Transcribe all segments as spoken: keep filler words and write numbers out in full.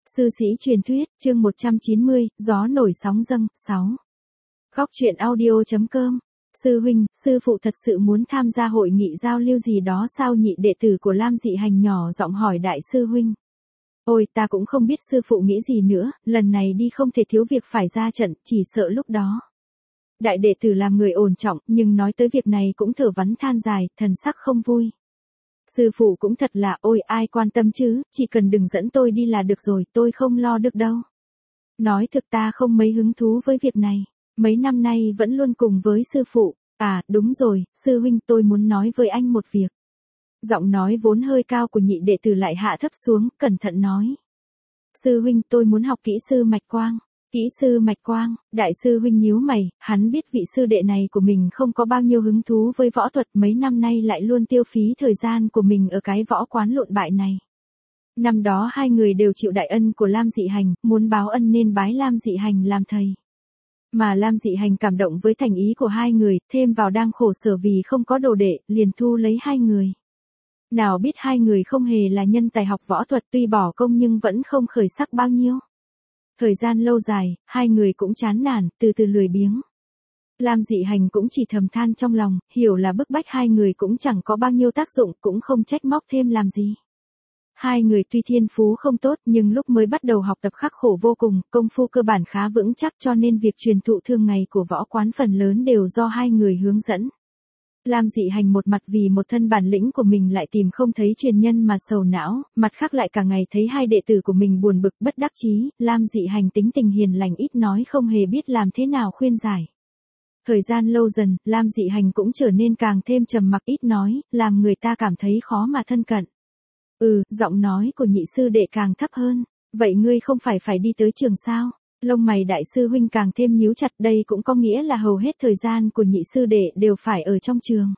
Sư sĩ truyền thuyết, chương một trăm chín mươi, gió nổi sóng dâng, sáu. Góc truyện audio.com. Sư huynh, sư phụ thật sự muốn tham gia hội nghị giao lưu gì đó sao? Nhị đệ tử của Lam Dị Hành nhỏ giọng hỏi đại sư huynh. Ôi, ta cũng không biết sư phụ nghĩ gì nữa, lần này đi không thể thiếu việc phải ra trận, chỉ sợ lúc đó. Đại đệ tử làm người ổn trọng, nhưng nói tới việc này cũng thở vắn than dài, thần sắc không vui. Sư phụ cũng thật là, ôi ai quan tâm chứ, chỉ cần đừng dẫn tôi đi là được rồi, tôi không lo được đâu. Nói thực ta không mấy hứng thú với việc này, mấy năm nay vẫn luôn cùng với sư phụ. À, đúng rồi, sư huynh, tôi muốn nói với anh một việc. Giọng nói vốn hơi cao của nhị đệ tử lại hạ thấp xuống, cẩn thận nói. Sư huynh, tôi muốn học kỹ sư mạch quang. Kỹ sư mạch quang, đại sư huynh nhíu mày, hắn biết vị sư đệ này của mình không có bao nhiêu hứng thú với võ thuật, mấy năm nay lại luôn tiêu phí thời gian của mình ở cái võ quán lộn bại này. Năm đó hai người đều chịu đại ân của Lam Dị Hành, muốn báo ân nên bái Lam Dị Hành làm thầy. Mà Lam Dị Hành cảm động với thành ý của hai người, thêm vào đang khổ sở vì không có đồ đệ, liền thu lấy hai người. Nào biết hai người không hề là nhân tài học võ thuật, tuy bỏ công nhưng vẫn không khởi sắc bao nhiêu. Thời gian lâu dài, hai người cũng chán nản, từ từ lười biếng. Lam Dị Hành cũng chỉ thầm than trong lòng, hiểu là bức bách hai người cũng chẳng có bao nhiêu tác dụng, cũng không trách móc thêm làm gì. Hai người tuy thiên phú không tốt nhưng lúc mới bắt đầu học tập khắc khổ vô cùng, công phu cơ bản khá vững chắc cho nên việc truyền thụ thường ngày của võ quán phần lớn đều do hai người hướng dẫn. Lam Dị Hành một mặt vì một thân bản lĩnh của mình lại tìm không thấy truyền nhân mà sầu não, mặt khác lại cả ngày thấy hai đệ tử của mình buồn bực bất đắc chí, Lam Dị Hành tính tình hiền lành ít nói không hề biết làm thế nào khuyên giải. Thời gian lâu dần, Lam Dị Hành cũng trở nên càng thêm trầm mặc ít nói, làm người ta cảm thấy khó mà thân cận. Ừ, giọng nói của nhị sư đệ càng thấp hơn, vậy ngươi không phải phải đi tới trường sao? Lông mày đại sư huynh càng thêm nhíu chặt, đây cũng có nghĩa là hầu hết thời gian của nhị sư đệ đều phải ở trong trường.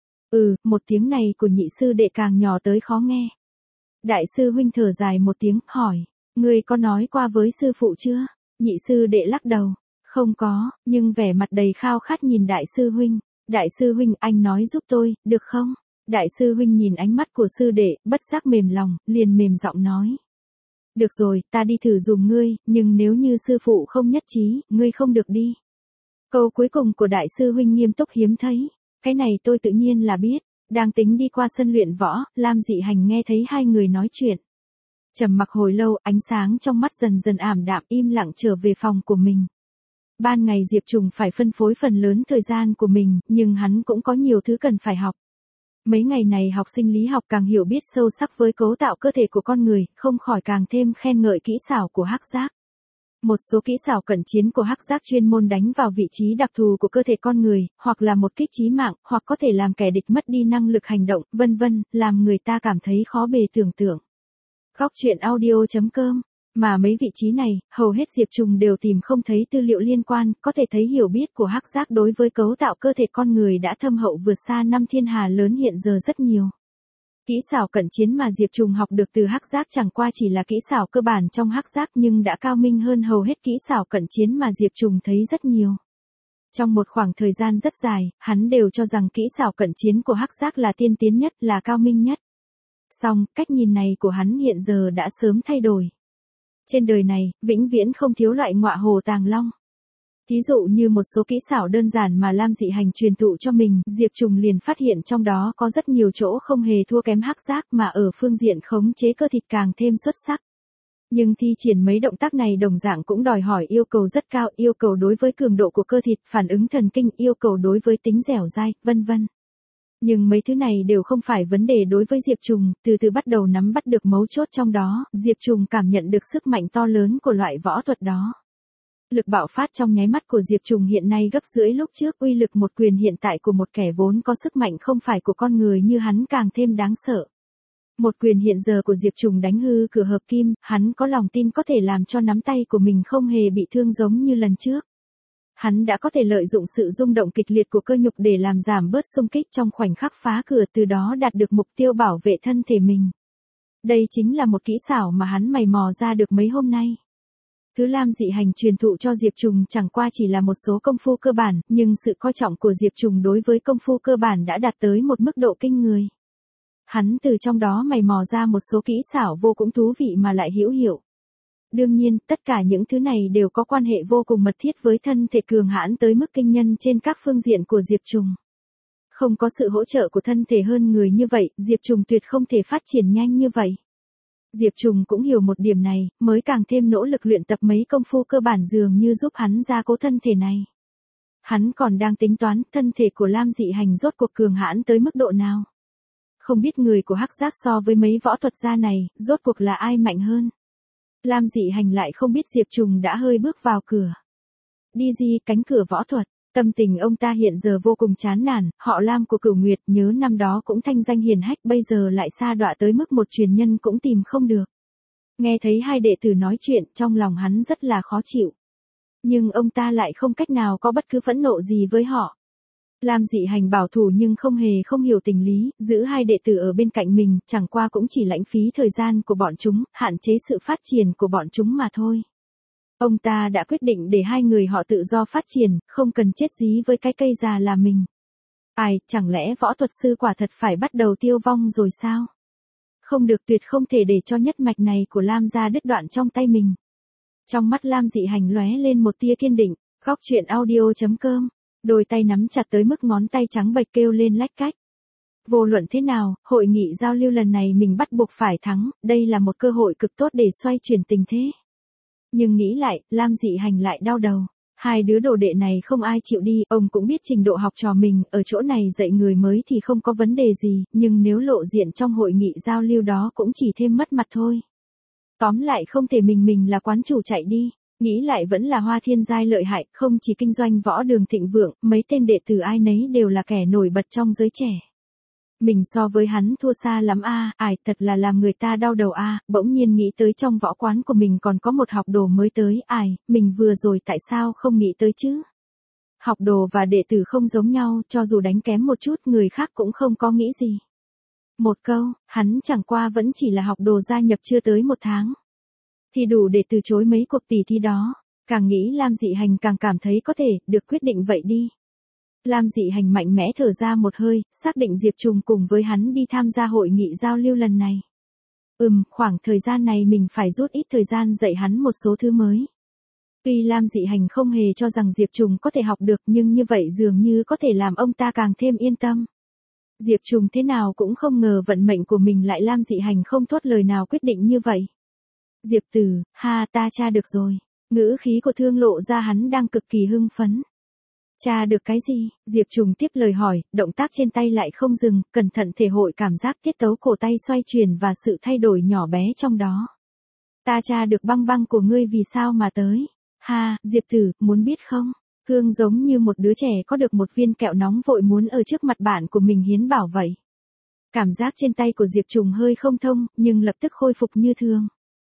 Ừ, một tiếng này của nhị sư đệ càng nhỏ tới khó nghe. Đại sư huynh thở dài một tiếng, hỏi, ngươi có nói qua với sư phụ chưa? Nhị sư đệ lắc đầu, không có, nhưng vẻ mặt đầy khao khát nhìn đại sư huynh. Đại sư huynh, anh nói giúp tôi, được không? Đại sư huynh nhìn ánh mắt của sư đệ, bất giác mềm lòng, liền mềm giọng nói. Được rồi, ta đi thử dùm ngươi, nhưng nếu như sư phụ không nhất trí, ngươi không được đi. Câu cuối cùng của đại sư huynh nghiêm túc hiếm thấy. Cái này tôi tự nhiên là biết. Đang tính đi qua sân luyện võ, Lam Dị Hành nghe thấy hai người nói chuyện. Trầm mặc hồi lâu, ánh sáng trong mắt dần dần ảm đạm, im lặng trở về phòng của mình. Ban ngày Diệp Trùng phải phân phối phần lớn thời gian của mình, nhưng hắn cũng có nhiều thứ cần phải học. Mấy ngày này học sinh lý học càng hiểu biết sâu sắc với cấu tạo cơ thể của con người, không khỏi càng thêm khen ngợi kỹ xảo của hắc giác. Một số kỹ xảo cận chiến của hắc giác chuyên môn đánh vào vị trí đặc thù của cơ thể con người, hoặc là một kích chí mạng, hoặc có thể làm kẻ địch mất đi năng lực hành động, vân vân, làm người ta cảm thấy khó bề tưởng tượng. Góc truyện audio.com. Mà mấy vị trí này, hầu hết Diệp Trùng đều tìm không thấy tư liệu liên quan, có thể thấy hiểu biết của hắc giác đối với cấu tạo cơ thể con người đã thâm hậu vượt xa năm thiên hà lớn hiện giờ rất nhiều. Kỹ xảo cận chiến mà Diệp Trùng học được từ hắc giác chẳng qua chỉ là kỹ xảo cơ bản trong hắc giác nhưng đã cao minh hơn hầu hết kỹ xảo cận chiến mà Diệp Trùng thấy rất nhiều. Trong một khoảng thời gian rất dài, hắn đều cho rằng kỹ xảo cận chiến của hắc giác là tiên tiến nhất, là cao minh nhất. Song, cách nhìn này của hắn hiện giờ đã sớm thay đổi. Trên đời này, vĩnh viễn không thiếu loại ngọa hồ tàng long. Thí dụ như một số kỹ xảo đơn giản mà Lam Dị Hành truyền thụ cho mình, Diệp Trùng liền phát hiện trong đó có rất nhiều chỗ không hề thua kém hắc giác mà ở phương diện khống chế cơ thịt càng thêm xuất sắc. Nhưng thi triển mấy động tác này đồng dạng cũng đòi hỏi yêu cầu rất cao, yêu cầu đối với cường độ của cơ thịt, phản ứng thần kinh, yêu cầu đối với tính dẻo dai, vân vân. Nhưng mấy thứ này đều không phải vấn đề đối với Diệp Trùng, từ từ bắt đầu nắm bắt được mấu chốt trong đó, Diệp Trùng cảm nhận được sức mạnh to lớn của loại võ thuật đó. Lực bạo phát trong nháy mắt của Diệp Trùng hiện nay gấp rưỡi lúc trước, uy lực một quyền hiện tại của một kẻ vốn có sức mạnh không phải của con người như hắn càng thêm đáng sợ. Một quyền hiện giờ của Diệp Trùng đánh hư cửa hợp kim, hắn có lòng tin có thể làm cho nắm tay của mình không hề bị thương giống như lần trước. Hắn đã có thể lợi dụng sự rung động kịch liệt của cơ nhục để làm giảm bớt xung kích trong khoảnh khắc phá cửa, từ đó đạt được mục tiêu bảo vệ thân thể mình. Đây chính là một kỹ xảo mà hắn mày mò ra được mấy hôm nay. Thứ Lam Dị Hành truyền thụ cho Diệp Trùng chẳng qua chỉ là một số công phu cơ bản, nhưng sự coi trọng của Diệp Trùng đối với công phu cơ bản đã đạt tới một mức độ kinh người. Hắn từ trong đó mày mò ra một số kỹ xảo vô cùng thú vị mà lại hữu hiệu. Đương nhiên, tất cả những thứ này đều có quan hệ vô cùng mật thiết với thân thể cường hãn tới mức kinh nhân trên các phương diện của Diệp Trùng. Không có sự hỗ trợ của thân thể hơn người như vậy, Diệp Trùng tuyệt không thể phát triển nhanh như vậy. Diệp Trùng cũng hiểu một điểm này, mới càng thêm nỗ lực luyện tập mấy công phu cơ bản dường như giúp hắn gia cố thân thể này. Hắn còn đang tính toán thân thể của Lam Dị Hành rốt cuộc cường hãn tới mức độ nào. Không biết người của Hắc Giác so với mấy võ thuật gia này, rốt cuộc là ai mạnh hơn. Lam Dị Hành lại không biết Diệp Trùng đã hơi bước vào cửa. Đi di cánh cửa võ thuật, tâm tình ông ta hiện giờ vô cùng chán nản, họ Lam của Cửu Nguyệt nhớ năm đó cũng thanh danh hiển hách bây giờ lại sa đọa tới mức một truyền nhân cũng tìm không được. Nghe thấy hai đệ tử nói chuyện trong lòng hắn rất là khó chịu. Nhưng ông ta lại không cách nào có bất cứ phẫn nộ gì với họ. Lam Dị Hành bảo thủ nhưng không hề không hiểu tình lý, giữ hai đệ tử ở bên cạnh mình, chẳng qua cũng chỉ lãng phí thời gian của bọn chúng, hạn chế sự phát triển của bọn chúng mà thôi. Ông ta đã quyết định để hai người họ tự do phát triển, không cần chết dí với cái cây già là mình. Ai, chẳng lẽ võ thuật sư quả thật phải bắt đầu tiêu vong rồi sao? Không được, tuyệt không thể để cho nhất mạch này của Lam gia đứt đoạn trong tay mình. Trong mắt Lam Dị Hành lóe lên một tia kiên định, góc truyện audio chấm com. Đôi tay nắm chặt tới mức ngón tay trắng bệch kêu lên lách cách. Vô luận thế nào, hội nghị giao lưu lần này mình bắt buộc phải thắng, đây là một cơ hội cực tốt để xoay chuyển tình thế. Nhưng nghĩ lại, Lam Dị Hành lại đau đầu. Hai đứa đồ đệ này không ai chịu đi, ông cũng biết trình độ học trò mình, ở chỗ này dạy người mới thì không có vấn đề gì, nhưng nếu lộ diện trong hội nghị giao lưu đó cũng chỉ thêm mất mặt thôi. Tóm lại không thể mình mình là quán chủ chạy đi. Nghĩ lại vẫn là Hoa Thiên Giai lợi hại, không chỉ kinh doanh võ đường thịnh vượng, mấy tên đệ tử ai nấy đều là kẻ nổi bật trong giới trẻ. Mình so với hắn thua xa lắm a, à, ải thật là làm người ta đau đầu a, à, bỗng nhiên nghĩ tới trong võ quán của mình còn có một học đồ mới tới, ải, mình vừa rồi tại sao không nghĩ tới chứ? Học đồ và đệ tử không giống nhau, cho dù đánh kém một chút người khác cũng không có nghĩ gì. Một câu, hắn chẳng qua vẫn chỉ là học đồ gia nhập chưa tới một tháng. Thì đủ để từ chối mấy cuộc tỷ thi đó, càng nghĩ Lam Dị Hành càng cảm thấy có thể, được quyết định vậy đi. Lam Dị Hành mạnh mẽ thở ra một hơi, xác định Diệp Trùng cùng với hắn đi tham gia hội nghị giao lưu lần này. Ừm, khoảng thời gian này mình phải rút ít thời gian dạy hắn một số thứ mới. Tuy Lam Dị Hành không hề cho rằng Diệp Trùng có thể học được nhưng như vậy dường như có thể làm ông ta càng thêm yên tâm. Diệp Trùng thế nào cũng không ngờ vận mệnh của mình lại Lam Dị Hành không thốt lời nào quyết định như vậy. Diệp Tử, ha ta tra được rồi. Ngữ khí của Thương lộ ra hắn đang cực kỳ hưng phấn. Tra được cái gì? Diệp Trùng tiếp lời hỏi, động tác trên tay lại không dừng, cẩn thận thể hội cảm giác tiết tấu cổ tay xoay chuyển và sự thay đổi nhỏ bé trong đó. Ta tra được băng băng của ngươi vì sao mà tới. Ha, Diệp Tử, muốn biết không? Thương giống như một đứa trẻ có được một viên kẹo nóng vội muốn ở trước mặt bạn của mình hiến bảo vậy. Cảm giác trên tay của Diệp Trùng hơi không thông, nhưng lập tức khôi phục như thường.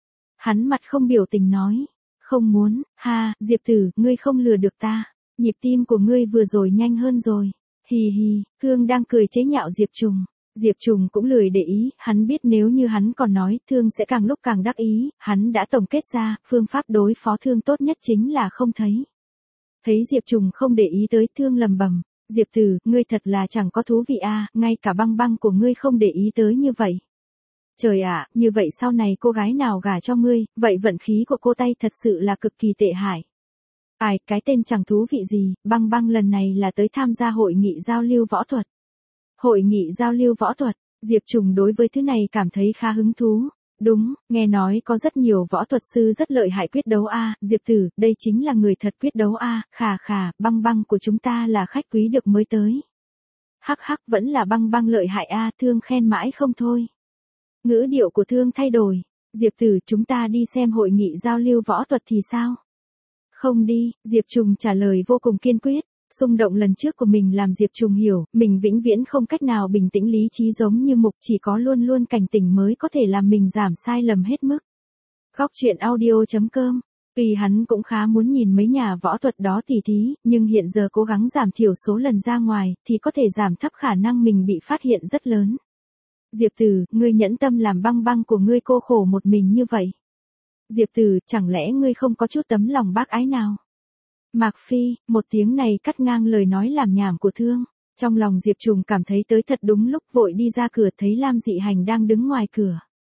Hắn mặt không biểu tình nói, không muốn, ha, Diệp Tử, ngươi không lừa được ta, nhịp tim của ngươi vừa rồi nhanh hơn rồi, hì hì, Thương đang cười chế nhạo Diệp Trùng, Diệp Trùng cũng lười để ý, hắn biết nếu như hắn còn nói, Thương sẽ càng lúc càng đắc ý, hắn đã tổng kết ra, phương pháp đối phó Thương tốt nhất chính là không thấy. Thấy Diệp Trùng không để ý tới, Thương lầm bầm, Diệp Tử, ngươi thật là chẳng có thú vị a, ngay cả băng băng của ngươi không để ý tới như vậy. Trời ạ, à, như vậy sau này cô gái nào gả cho ngươi, vậy vận khí của cô tay thật sự là cực kỳ tệ hại. Ai, cái tên chẳng thú vị gì, băng băng lần này là tới tham gia hội nghị giao lưu võ thuật. Hội nghị giao lưu võ thuật, Diệp Trùng đối với thứ này cảm thấy khá hứng thú. Đúng, nghe nói có rất nhiều võ thuật sư rất lợi hại quyết đấu a, à, Diệp Tử, đây chính là người thật quyết đấu a, à, khà khà, băng băng của chúng ta là khách quý được mới tới. Hắc hắc vẫn là băng băng lợi hại a, à, Thương khen mãi không thôi. Ngữ điệu của Thương thay đổi, Diệp Tử, chúng ta đi xem hội nghị giao lưu võ thuật thì sao? Không đi, Diệp Trùng trả lời vô cùng kiên quyết. Xung động lần trước của mình làm Diệp Trùng hiểu, mình vĩnh viễn không cách nào bình tĩnh lý trí giống như mục, chỉ có luôn luôn cảnh tỉnh mới có thể làm mình giảm sai lầm hết mức. Góc truyện audio chấm com. Tuy hắn cũng khá muốn nhìn mấy nhà võ thuật đó tỉ thí, nhưng hiện giờ cố gắng giảm thiểu số lần ra ngoài, thì có thể giảm thấp khả năng mình bị phát hiện rất lớn. Diệp Tử, ngươi nhẫn tâm làm băng băng của ngươi cô khổ một mình như vậy. Diệp Tử, chẳng lẽ ngươi không có chút tấm lòng bác ái nào? Mạc Phi, một tiếng này cắt ngang lời nói làm nhảm của Thương. Trong lòng Diệp Trùng cảm thấy tới thật đúng lúc, vội đi ra cửa thấy Lam Dị Hành đang đứng ngoài cửa.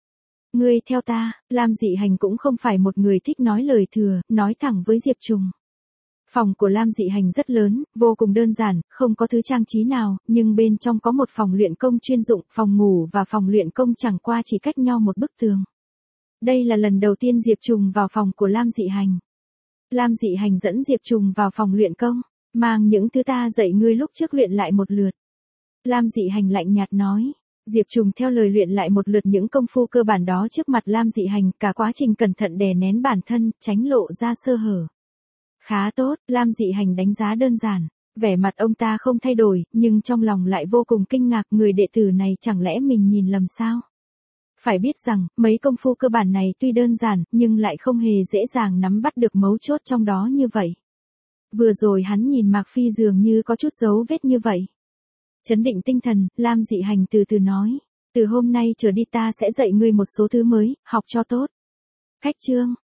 Ngươi theo ta, Lam Dị Hành cũng không phải một người thích nói lời thừa, nói thẳng với Diệp Trùng. Phòng của Lam Dị Hành rất lớn, vô cùng đơn giản, không có thứ trang trí nào, nhưng bên trong có một phòng luyện công chuyên dụng, phòng ngủ và phòng luyện công chẳng qua chỉ cách nhau một bức tường. Đây là lần đầu tiên Diệp Trùng vào phòng của Lam Dị Hành. Lam Dị Hành dẫn Diệp Trùng vào phòng luyện công, mang những thứ ta dạy ngươi lúc trước luyện lại một lượt. Lam Dị Hành lạnh nhạt nói. Diệp Trùng theo lời luyện lại một lượt những công phu cơ bản đó trước mặt Lam Dị Hành, cả quá trình cẩn thận đè nén bản thân, tránh lộ ra sơ hở. Khá tốt, Lam Dị Hành đánh giá đơn giản, vẻ mặt ông ta không thay đổi, nhưng trong lòng lại vô cùng kinh ngạc, người đệ tử này chẳng lẽ mình nhìn lầm sao? Phải biết rằng, mấy công phu cơ bản này tuy đơn giản, nhưng lại không hề dễ dàng nắm bắt được mấu chốt trong đó như vậy. Vừa rồi hắn nhìn Mạc Phi dường như có chút dấu vết như vậy. Chấn định tinh thần, Lam Dị Hành từ từ nói, từ hôm nay trở đi ta sẽ dạy ngươi một số thứ mới, học cho tốt. Khách chương,